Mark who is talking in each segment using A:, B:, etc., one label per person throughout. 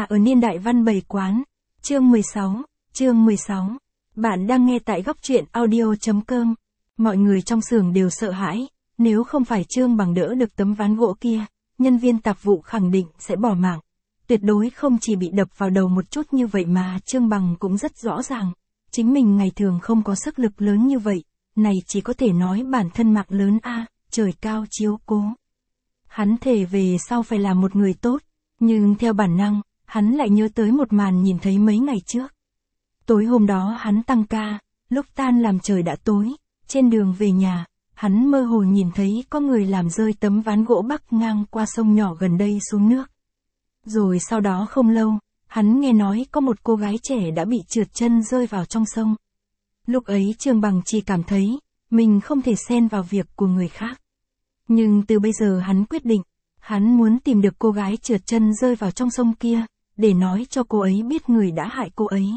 A: ở niên đại văn bày quán. Chương 16. Bạn đang nghe tại góc truyện audio.com. Mọi người trong xưởng đều sợ hãi, nếu không phải Trương Bằng đỡ được tấm ván gỗ kia, nhân viên tạp vụ khẳng định sẽ bỏ mạng. Tuyệt đối không chỉ bị đập vào đầu một chút như vậy mà Trương Bằng cũng rất rõ ràng. Chính mình ngày thường không có sức lực lớn như vậy, này chỉ có thể nói bản thân mạng lớn trời cao chiếu cố. Hắn thề về sau phải là một người tốt, nhưng theo bản năng, hắn lại nhớ tới một màn nhìn thấy mấy ngày trước. Tối hôm đó hắn tăng ca, lúc tan làm trời đã tối, trên đường về nhà, hắn mơ hồ nhìn thấy có người làm rơi tấm ván gỗ bắc ngang qua sông nhỏ gần đây xuống nước. Rồi sau đó không lâu, hắn nghe nói có một cô gái trẻ đã bị trượt chân rơi vào trong sông. Lúc ấy Trương Bằng chỉ cảm thấy, mình không thể xen vào việc của người khác. Nhưng từ bây giờ hắn quyết định, hắn muốn tìm được cô gái trượt chân rơi vào trong sông kia, để nói cho cô ấy biết người đã hại cô ấy.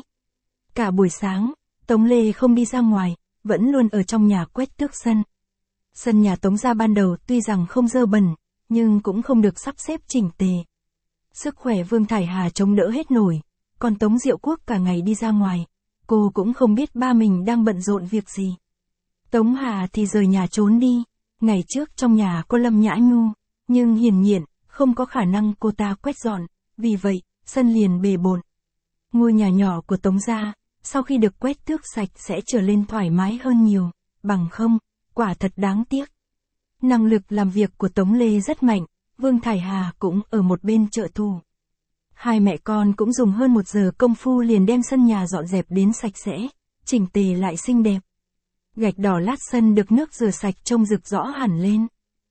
A: Cả buổi sáng, Tống Lê không đi ra ngoài, vẫn luôn ở trong nhà quét tước sân. Sân nhà Tống gia ban đầu tuy rằng không dơ bẩn, nhưng cũng không được sắp xếp chỉnh tề. Sức khỏe Vương Thải Hà chống đỡ hết nổi, còn Tống Diệu Quốc cả ngày đi ra ngoài, cô cũng không biết ba mình đang bận rộn việc gì. Tống Hà thì rời nhà trốn đi, ngày trước trong nhà có Lâm Nhã Nhu, nhưng hiển nhiên, không có khả năng cô ta quét dọn, vì vậy, sân liền bề bộn. Ngôi nhà nhỏ của Tống gia, sau khi được quét tước sạch sẽ trở lên thoải mái hơn nhiều, bằng không, quả thật đáng tiếc. Năng lực làm việc của Tống Lê rất mạnh, Vương Thải Hà cũng ở một bên trợ thủ. Hai mẹ con cũng dùng hơn 1 giờ công phu liền đem sân nhà dọn dẹp đến sạch sẽ, chỉnh tề lại xinh đẹp. Gạch đỏ lát sân được nước rửa sạch trông rực rõ hẳn lên.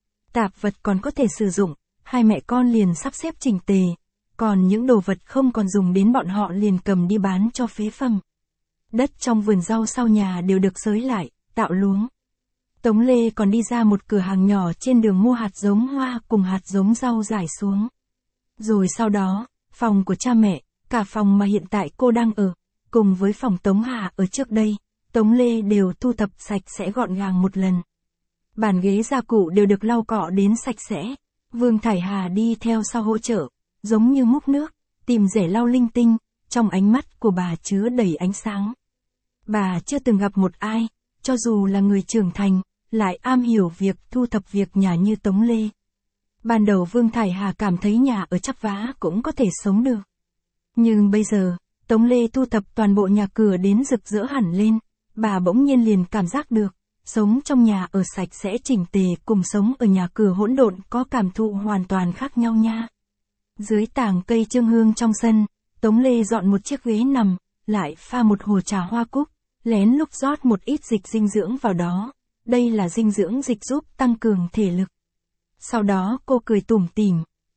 A: Tạp vật còn có thể sử dụng, hai mẹ con liền sắp xếp chỉnh tề, còn những đồ vật không còn dùng đến bọn họ liền cầm đi bán cho phế phẩm. Đất trong vườn rau sau nhà đều được xới lại, tạo luống. Tống Lê còn đi ra một cửa hàng nhỏ trên đường mua hạt giống hoa cùng hạt giống rau rải xuống. Rồi sau đó, phòng của cha mẹ, cả phòng mà hiện tại cô đang ở, cùng với phòng Tống Hà ở trước đây, Tống Lê đều thu thập sạch sẽ gọn gàng một lần. Bàn ghế gia cụ đều được lau cọ đến sạch sẽ. Vương Thải Hà đi theo sau hỗ trợ, giống như múc nước, tìm rẻ lau linh tinh, trong ánh mắt của bà chứa đầy ánh sáng. Bà chưa từng gặp một ai, cho dù là người trưởng thành, lại am hiểu việc thu thập việc nhà như Tống Lê. Ban đầu Vương Thải Hà cảm thấy nhà ở chắp vá cũng có thể sống được. Nhưng bây giờ, Tống Lê thu thập toàn bộ nhà cửa đến rực rỡ hẳn lên, bà bỗng nhiên liền cảm giác được, sống trong nhà ở sạch sẽ chỉnh tề cùng sống ở nhà cửa hỗn độn có cảm thụ hoàn toàn khác nhau nha. Dưới tảng cây trương hương trong sân, Tống Lê dọn một chiếc ghế nằm, lại pha một hồ trà hoa cúc, lén lút rót một ít dịch dinh dưỡng vào đó. Đây là dinh dưỡng dịch giúp tăng cường thể lực. Sau đó cô cười tủm tỉm,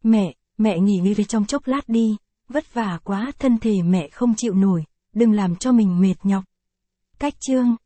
A: mẹ nghỉ ngơi trong chốc lát đi, vất vả quá thân thể mẹ không chịu nổi, đừng làm cho mình mệt nhọc. Cách chương